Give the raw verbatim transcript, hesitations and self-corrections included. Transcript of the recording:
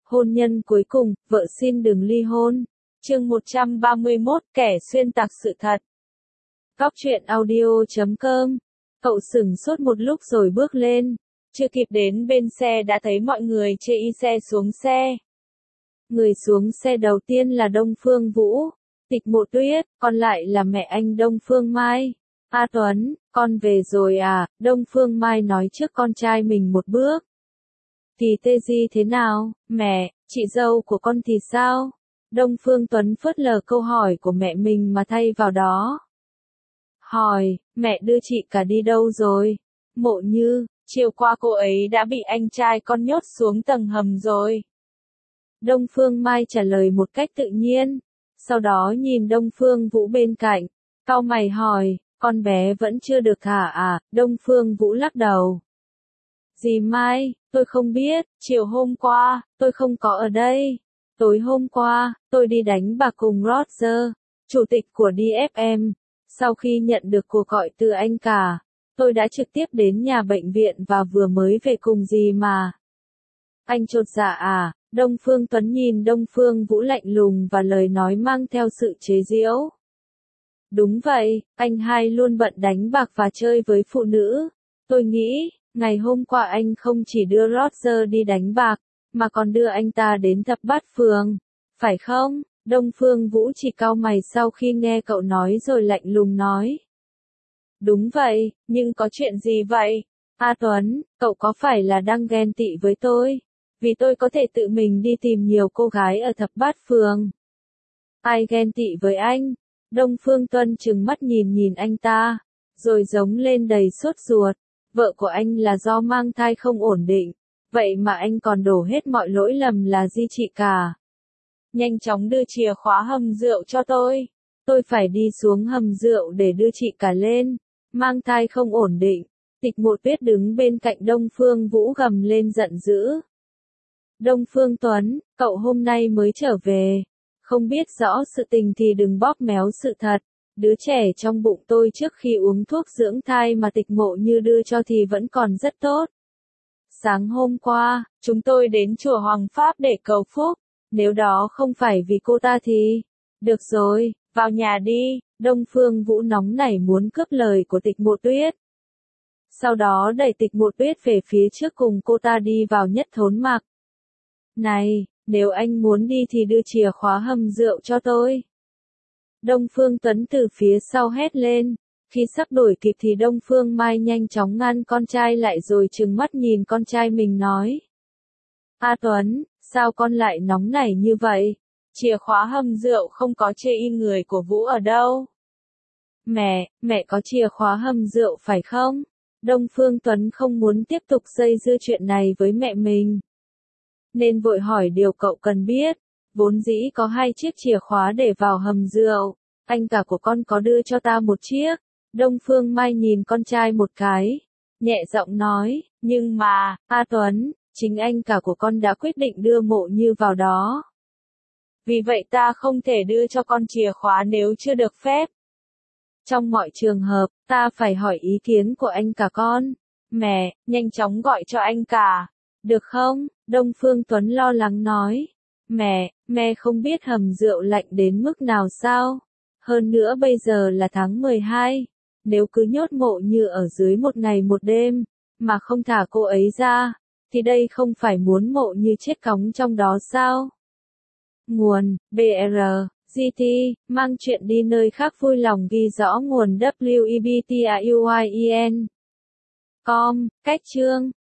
Hôn nhân cuối cùng, vợ xin đừng ly hôn. Chương một trăm ba mươi mốt, kẻ xuyên tạc sự thật. Góc truyện audio chấm com. Cậu sửng sốt một lúc rồi bước lên. Chưa kịp đến bên xe đã thấy mọi người chê y xe xuống xe. Người xuống xe đầu tiên là Đông Phương Vũ, Tịch Mộ Tuyết, còn lại là mẹ anh Đông Phương Mai. A Tuấn, con về rồi à? Đông Phương Mai nói trước con trai mình một bước. Thì tê di thế nào, mẹ, chị dâu của con thì sao? Đông Phương Tuấn phớt lờ câu hỏi của mẹ mình mà thay vào đó. Hỏi, mẹ đưa chị cả đi đâu rồi? Mộ Như, chiều qua cô ấy đã bị anh trai con nhốt xuống tầng hầm rồi. Đông Phương Mai trả lời một cách tự nhiên, sau đó nhìn Đông Phương Vũ bên cạnh, cau mày hỏi, con bé vẫn chưa được thả à? Đông Phương Vũ lắc đầu. Dì Mai, tôi không biết, chiều hôm qua, tôi không có ở đây. Tối hôm qua, tôi đi đánh bạc cùng Roger, chủ tịch của đê ép em. Sau khi nhận được cuộc gọi từ anh cả, tôi đã trực tiếp đến nhà bệnh viện và vừa mới về cùng dì mà. Anh chột dạ à? Đông Phương Tuấn nhìn Đông Phương Vũ lạnh lùng và lời nói mang theo sự chế giễu. Đúng vậy, anh hai luôn bận đánh bạc và chơi với phụ nữ. Tôi nghĩ, ngày hôm qua anh không chỉ đưa Roger đi đánh bạc, mà còn đưa anh ta đến thập bát phường. Phải không? Đông Phương Vũ chỉ cau mày sau khi nghe cậu nói rồi lạnh lùng nói. Đúng vậy, nhưng có chuyện gì vậy? A Tuấn, cậu có phải là đang ghen tị với tôi? Vì tôi có thể tự mình đi tìm nhiều cô gái ở thập bát phường. Ai ghen tị với anh? Đông Phương Tuấn trừng mắt nhìn nhìn anh ta, rồi giống lên đầy sốt ruột. Vợ của anh là do mang thai không ổn định, vậy mà anh còn đổ hết mọi lỗi lầm là di chị cả. Nhanh chóng đưa chìa khóa hầm rượu cho tôi. Tôi phải đi xuống hầm rượu để đưa chị cả lên. Mang thai không ổn định. Tịch Mộ Tuyết đứng bên cạnh Đông Phương Vũ gầm lên giận dữ. Đông Phương Tuấn, cậu hôm nay mới trở về. Không biết rõ sự tình thì đừng bóp méo sự thật. Đứa trẻ trong bụng tôi trước khi uống thuốc dưỡng thai mà Tịch Mộ Như đưa cho thì vẫn còn rất tốt. Sáng hôm qua, chúng tôi đến chùa Hoàng Pháp để cầu phúc. Nếu đó không phải vì cô ta thì... Được rồi, vào nhà đi. Đông Phương Vũ nóng nảy muốn cướp lời của Tịch Mộ Tuyết. Sau đó đẩy Tịch Mộ Tuyết về phía trước cùng cô ta đi vào nhất thốn mặc. Này, nếu anh muốn đi thì đưa chìa khóa hầm rượu cho tôi. Đông Phương Tuấn từ phía sau hét lên. Khi sắp đuổi kịp thì Đông Phương Mai nhanh chóng ngăn con trai lại rồi trừng mắt nhìn con trai mình nói. A Tuấn, sao con lại nóng nảy như vậy? Chìa khóa hầm rượu không có chê y người của Vũ ở đâu. Mẹ, mẹ có chìa khóa hầm rượu phải không? Đông Phương Tuấn không muốn tiếp tục dây dưa chuyện này với mẹ mình, nên vội hỏi điều cậu cần biết. Vốn dĩ có hai chiếc chìa khóa để vào hầm rượu, anh cả của con có đưa cho ta một chiếc. Đông Phương Mai nhìn con trai một cái, nhẹ giọng nói, nhưng mà, A Tuấn, chính anh cả của con đã quyết định đưa Mộ Như vào đó. Vì vậy ta không thể đưa cho con chìa khóa nếu chưa được phép. Trong mọi trường hợp, ta phải hỏi ý kiến của anh cả con. Mẹ, nhanh chóng gọi cho anh cả. Được không? Đông Phương Tuấn lo lắng nói. Mẹ, mẹ không biết hầm rượu lạnh đến mức nào sao? Hơn nữa bây giờ là tháng mười hai. Nếu cứ nhốt Mộ Như ở dưới một ngày một đêm, mà không thả cô ấy ra, thì đây không phải muốn Mộ Như chết cóng trong đó sao? Nguồn, bê rờ, giê tê, mang chuyện đi nơi khác vui lòng ghi rõ nguồn W E B T A U I E N. Com, cách chương.